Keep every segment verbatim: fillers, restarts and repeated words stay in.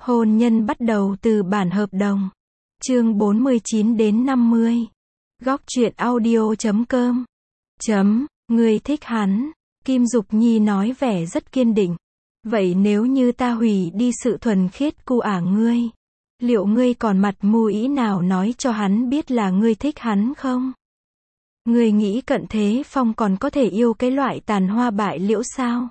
Hôn nhân bắt đầu từ bản hợp đồng. Chương bốn mươi chín đến năm mươi. Góc truyện audio chấm com. Chấm, ngươi thích hắn. Kim Dục Nhi nói vẻ rất kiên định. Vậy nếu như ta hủy đi sự thuần khiết cu ả ngươi, liệu ngươi còn mặt mũi nào nói cho hắn biết là ngươi thích hắn không? Ngươi nghĩ Cận Thế Phong còn có thể yêu cái loại tàn hoa bại liễu sao?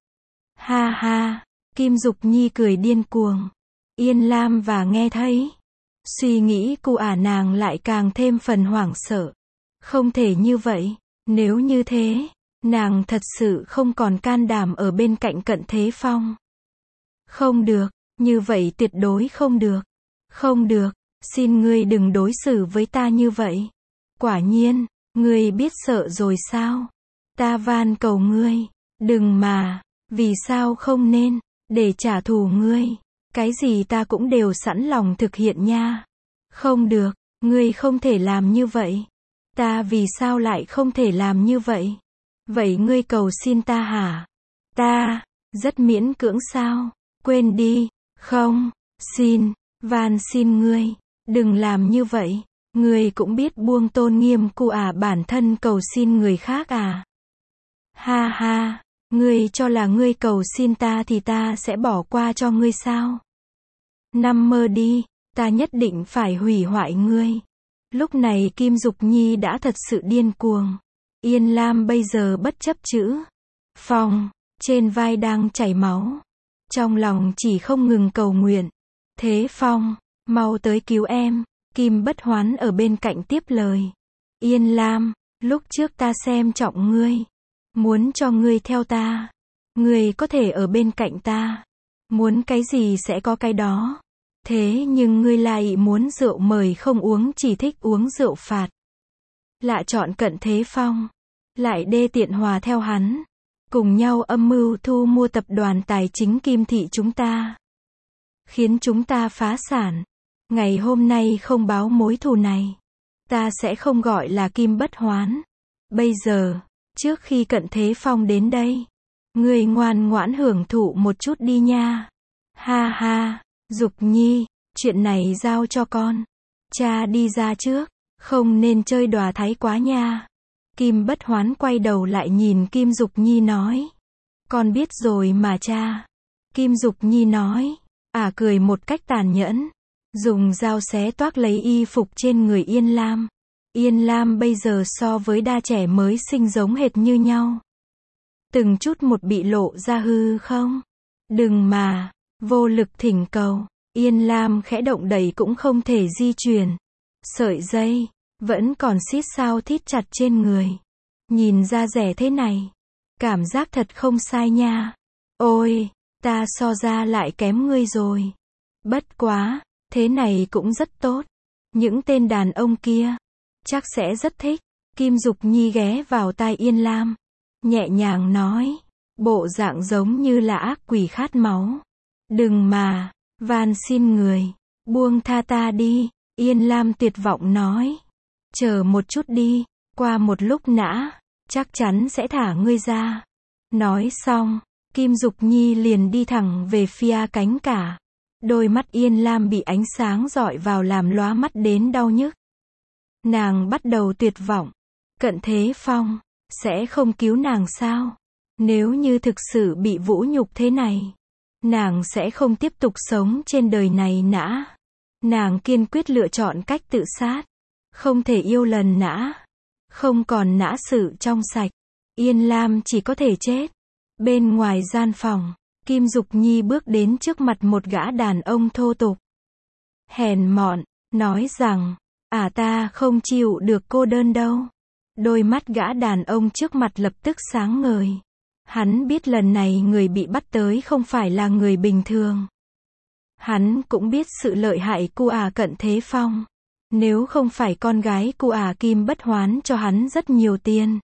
Ha ha, Kim Dục Nhi cười điên cuồng. Yên Lam và nghe thấy, suy nghĩ cu ả nàng lại càng thêm phần hoảng sợ. Không thể như vậy, nếu như thế, nàng thật sự không còn can đảm ở bên cạnh Cận Thế Phong. Không được, như vậy tuyệt đối không được. Không được, xin ngươi đừng đối xử với ta như vậy. Quả nhiên, ngươi biết sợ rồi sao? Ta van cầu ngươi, đừng mà, vì sao không nên, để trả thù ngươi. Cái gì ta cũng đều sẵn lòng thực hiện nha. Không được, ngươi không thể làm như vậy. Ta vì sao lại không thể làm như vậy? Vậy ngươi cầu xin ta hả? Ta, rất miễn cưỡng sao? Quên đi, không, xin, van xin ngươi, đừng làm như vậy. Ngươi cũng biết buông tôn nghiêm cu ả bản thân cầu xin người khác à? Ha ha, ngươi cho là ngươi cầu xin ta thì ta sẽ bỏ qua cho ngươi sao? Nằm mơ đi, ta nhất định phải hủy hoại ngươi. Lúc này Kim Dục Nhi đã thật sự điên cuồng. Yên Lam bây giờ bất chấp chữ Phong, trên vai đang chảy máu. Trong lòng chỉ không ngừng cầu nguyện. Thế Phong, mau tới cứu em. Kim Bất Hoán ở bên cạnh tiếp lời. Yên Lam, lúc trước ta xem trọng ngươi. Muốn cho ngươi theo ta. Ngươi có thể ở bên cạnh ta. Muốn cái gì sẽ có cái đó. Thế nhưng ngươi lại muốn rượu mời không uống, chỉ thích uống rượu phạt. Lạ chọn Cận Thế Phong. Lại đê tiện hòa theo hắn. Cùng nhau âm mưu thu mua tập đoàn tài chính Kim Thị chúng ta. Khiến chúng ta phá sản. Ngày hôm nay không báo mối thù này, ta sẽ không gọi là Kim Bất Hoán. Bây giờ, trước khi Cận Thế Phong đến đây, ngươi ngoan ngoãn hưởng thụ một chút đi nha. Ha ha, Dục Nhi, chuyện này giao cho con. Cha đi ra trước, không nên chơi đòa thái quá nha. Kim Bất Hoán quay đầu lại nhìn Kim Dục Nhi nói. Con biết rồi mà cha. Kim Dục Nhi nói, ả cười một cách tàn nhẫn. Dùng dao xé toác lấy y phục trên người Yên Lam. Yên Lam bây giờ so với đa trẻ mới sinh giống hệt như nhau. Từng chút một bị lộ ra hư không? Đừng mà, vô lực thỉnh cầu. Yên Lam khẽ động đẩy cũng không thể di chuyển. Sợi dây, vẫn còn xít sao thít chặt trên người. Nhìn ra rẻ thế này. Cảm giác thật không sai nha. Ôi, ta so ra lại kém ngươi rồi. Bất quá. Thế này cũng rất tốt. Những tên đàn ông kia chắc sẽ rất thích. Kim Dục Nhi ghé vào tai Yên Lam, nhẹ nhàng nói, bộ dạng giống như là ác quỷ khát máu. Đừng mà, van xin người, buông tha ta đi. Yên Lam tuyệt vọng nói, chờ một chút đi, qua một lúc nã, chắc chắn sẽ thả ngươi ra. Nói xong, Kim Dục Nhi liền đi thẳng về phía cánh cả. Đôi mắt Yên Lam bị ánh sáng rọi vào làm lóa mắt đến đau nhức. Nàng bắt đầu tuyệt vọng. Cận Thế Phong sẽ không cứu nàng sao? Nếu như thực sự bị vũ nhục thế này, nàng sẽ không tiếp tục sống trên đời này nã. Nàng kiên quyết lựa chọn cách tự sát. Không thể yêu lần nã. Không còn nã sự trong sạch. Yên Lam chỉ có thể chết. Bên ngoài gian phòng, Kim Dục Nhi bước đến trước mặt một gã đàn ông thô tục. Hèn mọn, nói rằng, à ta không chịu được cô đơn đâu. Đôi mắt gã đàn ông trước mặt lập tức sáng ngời. Hắn biết lần này người bị bắt tới không phải là người bình thường. Hắn cũng biết sự lợi hại cu ả Cận Thế Phong. Nếu không phải con gái cu ả Kim Bất Hoán cho hắn rất nhiều tiền,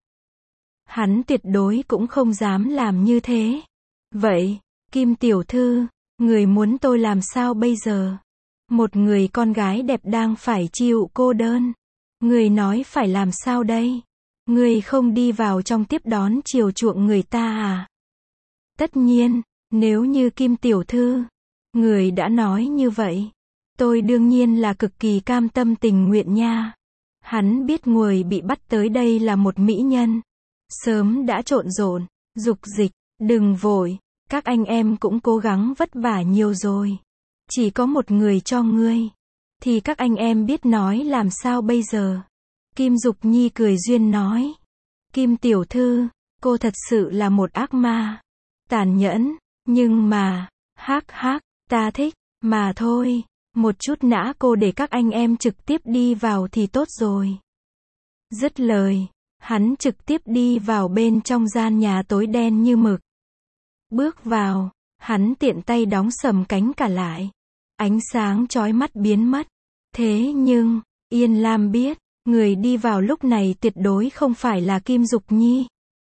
hắn tuyệt đối cũng không dám làm như thế. Vậy, Kim tiểu thư, người muốn tôi làm sao bây giờ? Một người con gái đẹp đang phải chịu cô đơn. Người nói phải làm sao đây? Người không đi vào trong tiếp đón chiều chuộng người ta à? Tất nhiên, nếu như Kim tiểu thư Người đã nói như vậy. Tôi đương nhiên là cực kỳ cam tâm tình nguyện nha. Hắn biết người bị bắt tới đây là một mỹ nhân. Sớm đã trộn rộn, dục dịch, đừng vội, các anh em cũng cố gắng vất vả nhiều rồi. Chỉ có một người cho ngươi. Thì các anh em biết nói làm sao bây giờ. Kim Dục Nhi cười duyên nói. Kim tiểu thư, cô thật sự là một ác ma. Tàn nhẫn, nhưng mà, hắc hắc, ta thích, mà thôi. Một chút nã cô để các anh em trực tiếp đi vào thì tốt rồi. Dứt lời, hắn trực tiếp đi vào bên trong gian nhà tối đen như mực. Bước vào, hắn tiện tay đóng sầm cánh cả lại. Ánh sáng chói mắt biến mất. Thế nhưng, Yên Lam biết, người đi vào lúc này tuyệt đối không phải là Kim Dục Nhi,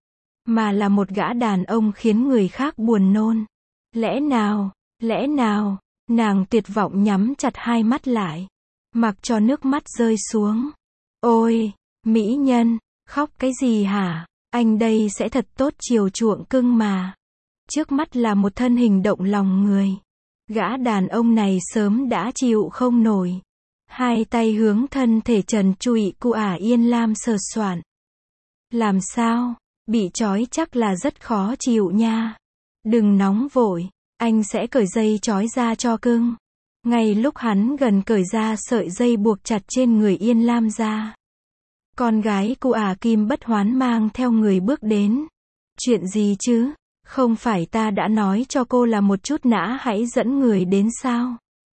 mà là một gã đàn ông khiến người khác buồn nôn. Lẽ nào, lẽ nào, nàng tuyệt vọng nhắm chặt hai mắt lại, mặc cho nước mắt rơi xuống. Ôi, mỹ nhân, khóc cái gì hả? Anh đây sẽ thật tốt chiều chuộng cưng mà. Trước mắt là một thân hình động lòng người. Gã đàn ông này sớm đã chịu không nổi. Hai tay hướng thân thể trần trụi của ả Yên Lam sờ soạn. Làm sao? Bị trói chắc là rất khó chịu nha. Đừng nóng vội, anh sẽ cởi dây trói ra cho cưng. Ngay lúc hắn gần cởi ra sợi dây buộc chặt trên người Yên Lam ra, con gái của ả Kim Bất Hoán mang theo người bước đến. Chuyện gì chứ? Không phải ta đã nói cho cô là một chút nã hãy dẫn người đến sao?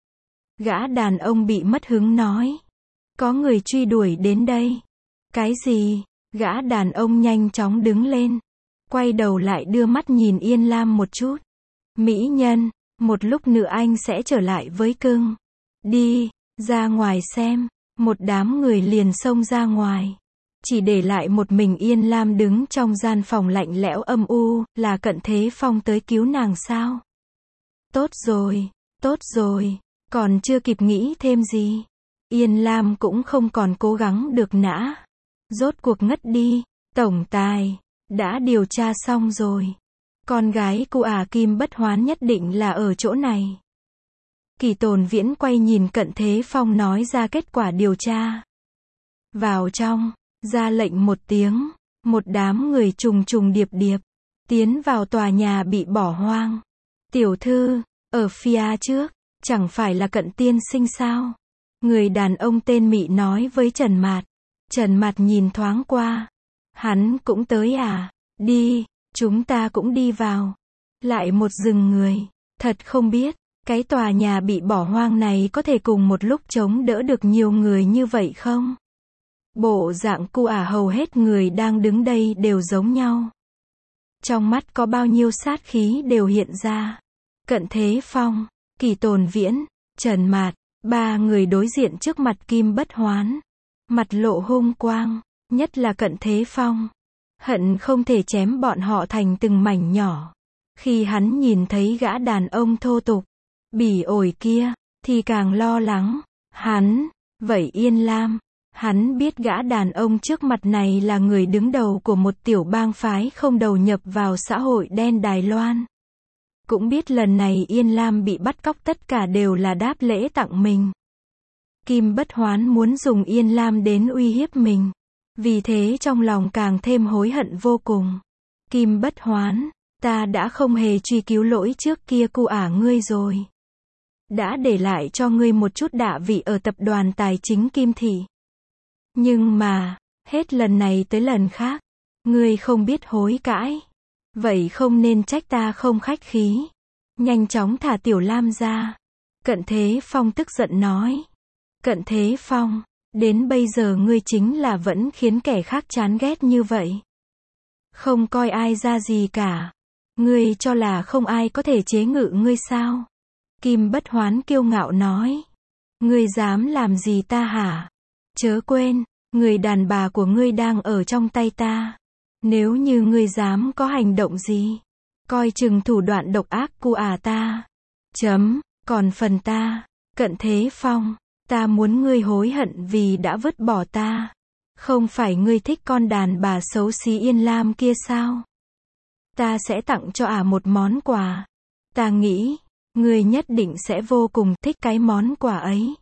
Gã đàn ông bị mất hứng nói. Có người truy đuổi đến đây. Cái gì? Gã đàn ông nhanh chóng đứng lên. Quay đầu lại đưa mắt nhìn Yên Lam một chút. Mỹ nhân, một lúc nữa anh sẽ trở lại với cưng. Đi, ra ngoài xem. Một đám người liền xông ra ngoài. Chỉ để lại một mình Yên Lam đứng trong gian phòng lạnh lẽo âm u, là Cận Thế Phong tới cứu nàng sao? Tốt rồi, tốt rồi, còn chưa kịp nghĩ thêm gì. Yên Lam cũng không còn cố gắng được nã. Rốt cuộc ngất đi, tổng tài, đã điều tra xong rồi. Con gái của ả Kim Bất Hoán nhất định là ở chỗ này. Kỳ Tồn Viễn quay nhìn Cận Thế Phong nói ra kết quả điều tra. Vào trong. Ra lệnh một tiếng, một đám người trùng trùng điệp điệp, tiến vào tòa nhà bị bỏ hoang. Tiểu thư, ở phía trước, chẳng phải là Cận tiên sinh sao? Người đàn ông tên Mị nói với Trần Mạt. Trần Mạt nhìn thoáng qua. Hắn cũng tới à? Đi, chúng ta cũng đi vào. Lại một rừng người. Thật không biết, cái tòa nhà bị bỏ hoang này có thể cùng một lúc chống đỡ được nhiều người như vậy không? Bộ dạng cu ả hầu hết người đang đứng đây đều giống nhau. Trong mắt có bao nhiêu sát khí đều hiện ra. Cận Thế Phong, Kỳ Tồn Viễn, Trần Mạt, ba người đối diện trước mặt Kim Bất Hoán. Mặt lộ hung quang, nhất là Cận Thế Phong. Hận không thể chém bọn họ thành từng mảnh nhỏ. Khi hắn nhìn thấy gã đàn ông thô tục, bỉ ổi kia, thì càng lo lắng. Hắn, vậy Yên Lam. Hắn biết gã đàn ông trước mặt này là người đứng đầu của một tiểu bang phái không đầu nhập vào xã hội đen Đài Loan. Cũng biết lần này Yên Lam bị bắt cóc tất cả đều là đáp lễ tặng mình. Kim Bất Hoán muốn dùng Yên Lam đến uy hiếp mình. Vì thế trong lòng càng thêm hối hận vô cùng. Kim Bất Hoán, ta đã không hề truy cứu lỗi trước kia cu ả ngươi rồi. Đã để lại cho ngươi một chút đạ vị ở tập đoàn tài chính Kim Thị. Nhưng mà, hết lần này tới lần khác, ngươi không biết hối cãi. Vậy không nên trách ta không khách khí. Nhanh chóng thả Tiểu Lam ra. Cận Thế Phong tức giận nói. Cận Thế Phong, đến bây giờ ngươi chính là vẫn khiến kẻ khác chán ghét như vậy. Không coi ai ra gì cả. Ngươi cho là không ai có thể chế ngự ngươi sao? Kim Bất Hoán kiêu ngạo nói. Ngươi dám làm gì ta hả? Chớ quên, người đàn bà của ngươi đang ở trong tay ta. Nếu như ngươi dám có hành động gì, coi chừng thủ đoạn độc ác của ả ta. Chấm, còn phần ta, Cận Thế Phong, ta muốn ngươi hối hận vì đã vứt bỏ ta. Không phải ngươi thích con đàn bà xấu xí Yên Lam kia sao? Ta sẽ tặng cho ả một món quà. Ta nghĩ, Ngươi nhất định sẽ vô cùng thích cái món quà ấy.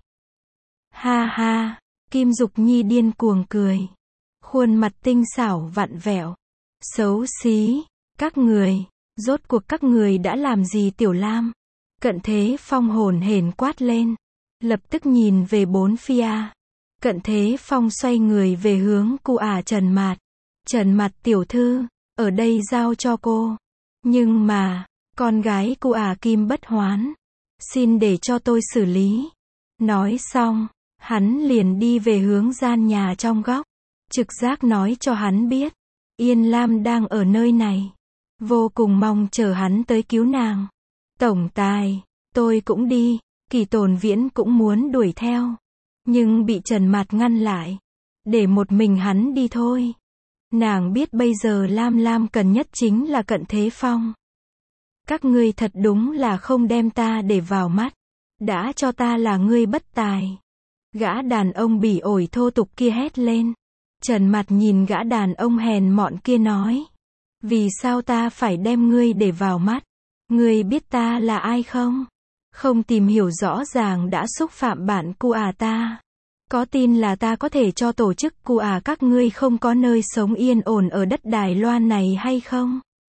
Ha ha, Kim Dục Nhi điên cuồng cười. Khuôn mặt tinh xảo vặn vẹo. Xấu xí, các người, rốt cuộc các người đã làm gì Tiểu Lam? Cận Thế Phong hồn hển quát lên. Lập tức nhìn về bốn phía. Cận Thế Phong xoay người về hướng cu ả Trần Mạt. Trần Mạt tiểu thư, ở đây giao cho cô. Nhưng mà, con gái cu ả Kim Bất Hoán. Xin để cho tôi xử lý. Nói xong, hắn liền đi về hướng gian nhà trong góc. Trực giác nói cho hắn biết. Yên Lam đang ở nơi này. Vô cùng mong chờ hắn tới cứu nàng. Tổng tài, tôi cũng đi. Kỳ Tồn Viễn cũng muốn đuổi theo. Nhưng bị Trần Mạt ngăn lại. Để một mình hắn đi thôi. Nàng biết bây giờ Lam Lam cần nhất chính là Cận Thế Phong. Các ngươi thật đúng là không đem ta để vào mắt. Đã cho ta là ngươi bất tài. Gã đàn ông bỉ ổi thô tục kia hét lên. Trần Mạt nhìn gã đàn ông hèn mọn kia nói. Vì sao ta phải đem ngươi để vào mắt? Ngươi biết ta là ai không? Không tìm hiểu rõ ràng đã xúc phạm bạn cu ả ta. Có tin là ta có thể cho tổ chức cu ả các ngươi không có nơi sống yên ổn ở đất Đài Loan này hay không?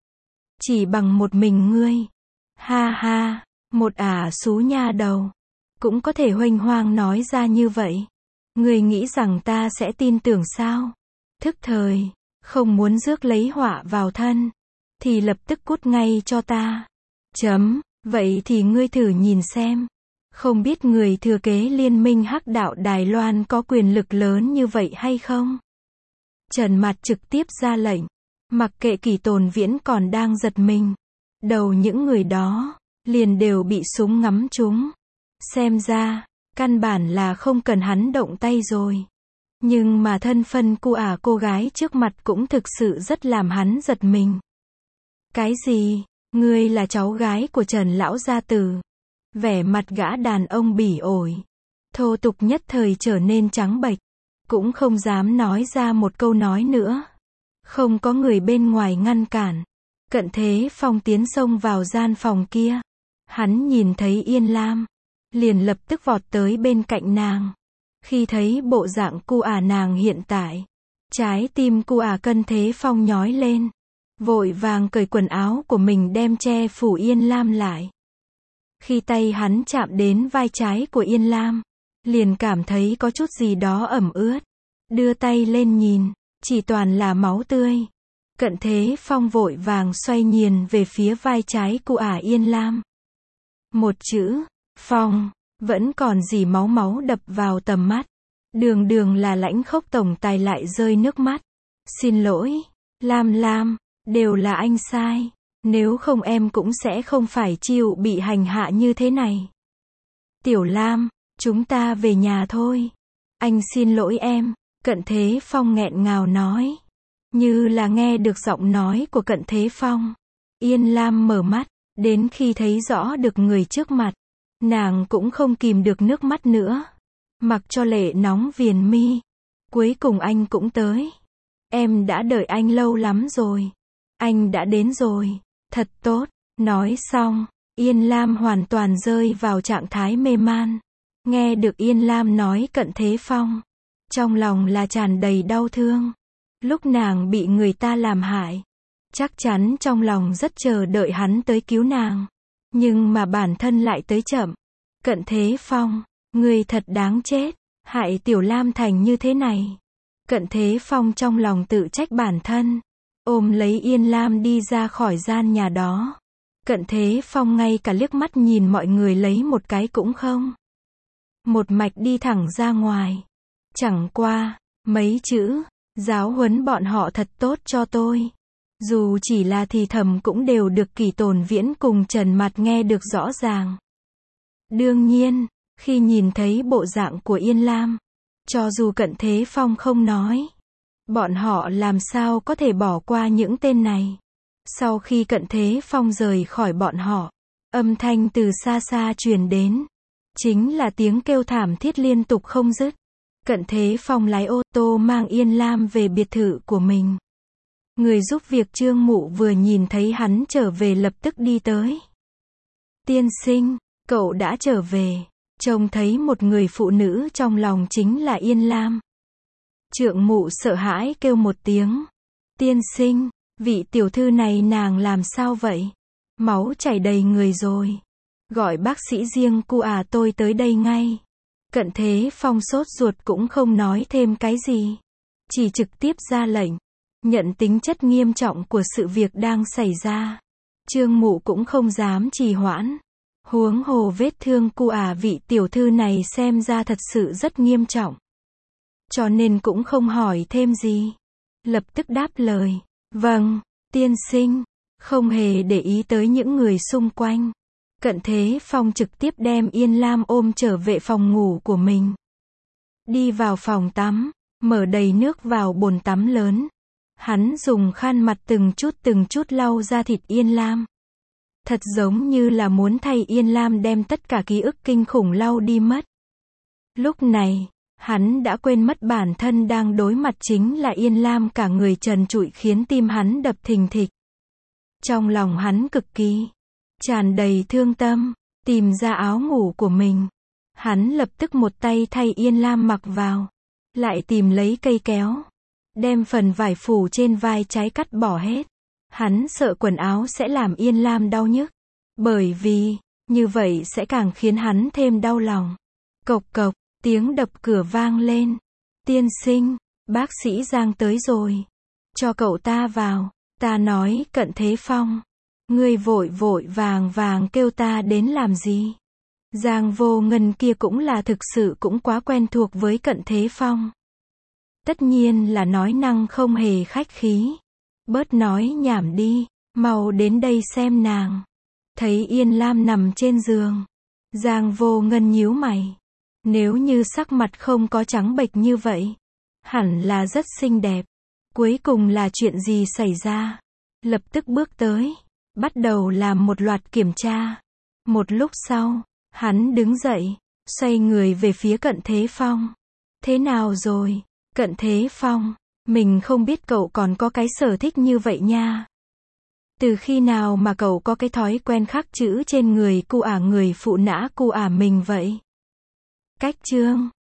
Chỉ bằng một mình ngươi. Ha ha, một ả xú nha đầu. Cũng có thể huênh hoang nói ra như vậy. Ngươi nghĩ rằng ta sẽ tin tưởng sao? Thức thời, không muốn rước lấy họa vào thân. Thì lập tức cút ngay cho ta. Chấm, vậy thì ngươi thử nhìn xem. Không biết người thừa kế liên minh hắc đạo Đài Loan có quyền lực lớn như vậy hay không? Trần Mạt trực tiếp ra lệnh. Mặc kệ Kỳ Tồn Viễn còn đang giật mình. Đầu những người đó, liền đều bị súng ngắm trúng. Xem ra, căn bản là không cần hắn động tay rồi. Nhưng mà thân phận cu ả cô gái trước mặt cũng thực sự rất làm hắn giật mình. Cái gì? Ngươi là cháu gái của Trần Lão Gia Tử. Vẻ mặt gã đàn ông bỉ ổi. Thô tục nhất thời trở nên trắng bệch. Cũng không dám nói ra một câu nói nữa. Không có người bên ngoài ngăn cản. Cận Thế Phong tiến xông vào gian phòng kia. Hắn nhìn thấy Yên Lam. Liền lập tức vọt tới bên cạnh nàng. Khi thấy bộ dạng cu ả nàng hiện tại. Trái tim cu ả Cận Thế Phong nhói lên. Vội vàng cởi quần áo của mình đem che phủ Yên Lam lại. Khi tay hắn chạm đến vai trái của Yên Lam. Liền cảm thấy có chút gì đó ẩm ướt. Đưa tay lên nhìn. Chỉ toàn là máu tươi. Cận Thế Phong vội vàng xoay nhìn về phía vai trái cu ả Yên Lam. Một chữ, Phong, vẫn còn dì máu máu đập vào tầm mắt. Đường đường là lãnh khốc tổng tài lại rơi nước mắt. Xin lỗi, Lam Lam, đều là anh sai. Nếu không em cũng sẽ không phải chịu bị hành hạ như thế này. Tiểu Lam, chúng ta về nhà thôi. Anh xin lỗi em. Cận Thế Phong nghẹn ngào nói. Như là nghe được giọng nói của Cận Thế Phong. Yên Lam mở mắt. Đến khi thấy rõ được người trước mặt. Nàng cũng không kìm được nước mắt nữa. Mặc cho lệ nóng viền mi. Cuối cùng anh cũng tới. Em đã đợi anh lâu lắm rồi. Anh đã đến rồi. Thật tốt. Nói xong. Yên Lam hoàn toàn rơi vào trạng thái mê man. Nghe được Yên Lam nói Cận Thế Phong. Trong lòng là tràn đầy đau thương. Lúc nàng bị người ta làm hại. Chắc chắn trong lòng rất chờ đợi hắn tới cứu nàng. Nhưng mà bản thân lại tới chậm. Cận Thế Phong, ngươi thật đáng chết. Hại Tiểu Lam thành như thế này. Cận Thế Phong trong lòng tự trách bản thân. Ôm lấy Yên Lam đi ra khỏi gian nhà đó. Cận Thế Phong ngay cả liếc mắt nhìn mọi người lấy một cái cũng không. Một mạch đi thẳng ra ngoài. Chẳng qua, mấy chữ, giáo huấn bọn họ thật tốt cho tôi. Dù chỉ là thì thầm cũng đều được Kỳ Tồn Viễn cùng Trần Mạt nghe được rõ ràng. Đương nhiên, khi nhìn thấy bộ dạng của Yên Lam, cho dù Cận Thế Phong không nói, bọn họ làm sao có thể bỏ qua những tên này. Sau khi Cận Thế Phong rời khỏi bọn họ, âm thanh từ xa xa truyền đến. Chính là tiếng kêu thảm thiết liên tục không dứt. Cận Thế Phong lái ô tô mang Yên Lam về biệt thự của mình. Người giúp việc Trương Mụ vừa nhìn thấy hắn trở về lập tức đi tới. Tiên sinh, cậu đã trở về. Trông thấy một người phụ nữ trong lòng chính là Yên Lam. Trượng mụ sợ hãi kêu một tiếng. Tiên sinh, vị tiểu thư này nàng làm sao vậy? Máu chảy đầy người rồi. Gọi bác sĩ riêng cu à tôi tới đây ngay. Cận Thế Phong sốt ruột cũng không nói thêm cái gì. Chỉ trực tiếp ra lệnh. Nhận tính chất nghiêm trọng của sự việc đang xảy ra. Trương mụ cũng không dám trì hoãn. Huống hồ vết thương cu à vị tiểu thư này xem ra thật sự rất nghiêm trọng. Cho nên cũng không hỏi thêm gì. Lập tức đáp lời. Vâng, tiên sinh. Không hề để ý tới những người xung quanh. Cận Thế Phong trực tiếp đem Yên Lam ôm trở về phòng ngủ của mình. Đi vào phòng tắm, mở đầy nước vào bồn tắm lớn. Hắn dùng khăn mặt từng chút từng chút lau da thịt Yên Lam. Thật giống như là muốn thay Yên Lam đem tất cả ký ức kinh khủng lau đi mất. Lúc này, hắn đã quên mất bản thân đang đối mặt chính là Yên Lam, cả người trần trụi khiến tim hắn đập thình thịch. Trong lòng hắn cực kỳ tràn đầy thương tâm, tìm ra áo ngủ của mình. Hắn lập tức một tay thay Yên Lam mặc vào, lại tìm lấy cây kéo, đem phần vải phủ trên vai trái cắt bỏ hết. Hắn sợ quần áo sẽ làm Yên Lam đau nhức, bởi vì, như vậy sẽ càng khiến hắn thêm đau lòng. Cộc cộc, tiếng đập cửa vang lên. Tiên sinh, bác sĩ Giang tới rồi. Cho cậu ta vào. Ta nói, Cận Thế Phong. Ngươi vội vội vàng vàng kêu ta đến làm gì? Giang Vô Ngân kia cũng là thực sự cũng quá quen thuộc với Cận Thế Phong. Tất nhiên là nói năng không hề khách khí. Bớt nói nhảm đi, mau đến đây xem nàng. Thấy Yên Lam nằm trên giường. Giang Vô Ngân nhíu mày. Nếu như sắc mặt không có trắng bệch như vậy, hẳn là rất xinh đẹp. Cuối cùng là chuyện gì xảy ra? Lập tức bước tới, bắt đầu làm một loạt kiểm tra. Một lúc sau, hắn đứng dậy, xoay người về phía Cận Thế Phong. Thế nào rồi, Cận Thế Phong? Mình không biết cậu còn có cái sở thích như vậy nha. Từ khi nào mà cậu có cái thói quen khắc chữ trên người cu ả người phụ nã cu ả mình vậy? Cách chương